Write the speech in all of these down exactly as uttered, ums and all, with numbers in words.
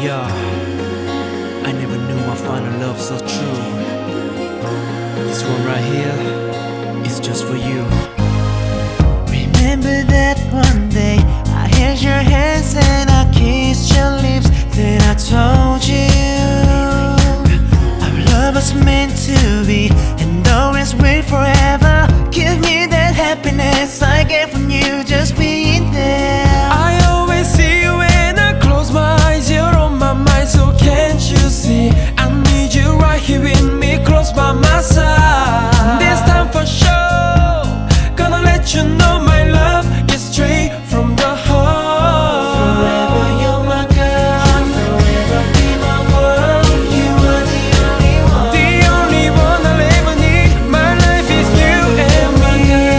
Yeah, I never knew my final love so true. This one right here is just for you. Remember that one day I held your hands and I kissed your lips. Then I told you our love was meant to be and always will forever. Give me that happiness I get from you just being there. I always see you when I close my eyes. You're on my mind, so can't you see? I need you right here with me, close by my side. This time for sure, gonna let you know my love is straight from the heart. Forever you're my girl, forever be my world. You are the only one, The only one I'll ever need. My life is you and me.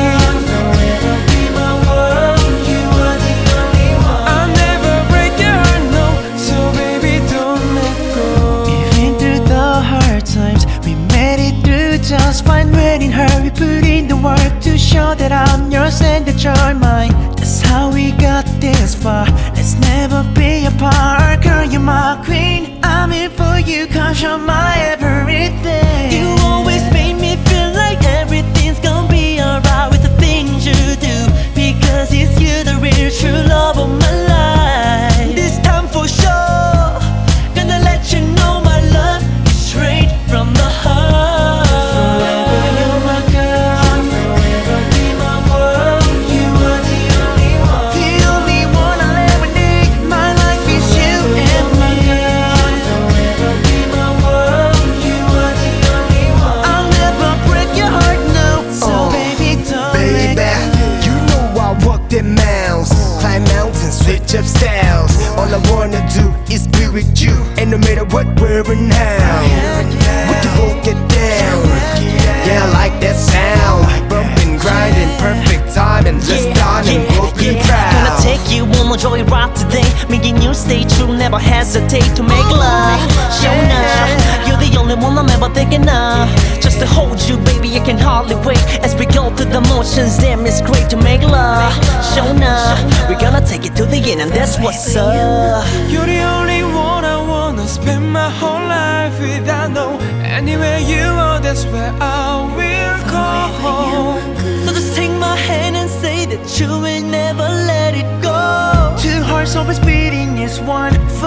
forever be my world. You are the only one. I'll never break your heart, no. So baby, don't let go. Even through the hard times, we made it through just fine. When in her, we put in the work to show that I'm yours and that you're mine. That's how we got this far. Let's never be apart. Girl, you're my queen. I'm here for you, cause you're my everything. You always make me feel like everything's gonna be alright with the things you do, because it's you, the real true love of my life. This time for sure, gonna let you know my love is straight from the heart. Forever you're my girl, forever be my world. You are the only one, the only one I'll ever need. My life is you and my girl. Forever be my world. You are the only one. I'll never break your heart, no. So Oh, baby, don't Baby, let go. you know I walk the miles, climb mountains, switch up styles. All I wanna do is be with you, and no matter what, where and how, we can both get down. Yeah, I like that sound, bumping, grinding, perfect time, and let's start and both be Gonna proud. take you on a joyride today, making you stay true, never hesitate to make love. Show now, you're the only one I'm ever thinking of. Just to hold you, baby, I can hardly wait. As we go through the motions, damn, it's great to make love. Show now, we're gonna take it to the end, and that's what's up. You're the only one I wanna spend my whole life with. I know anywhere you are, that's where I will go. So just take my hand and say that you will never let it go. Two hearts always beating as one.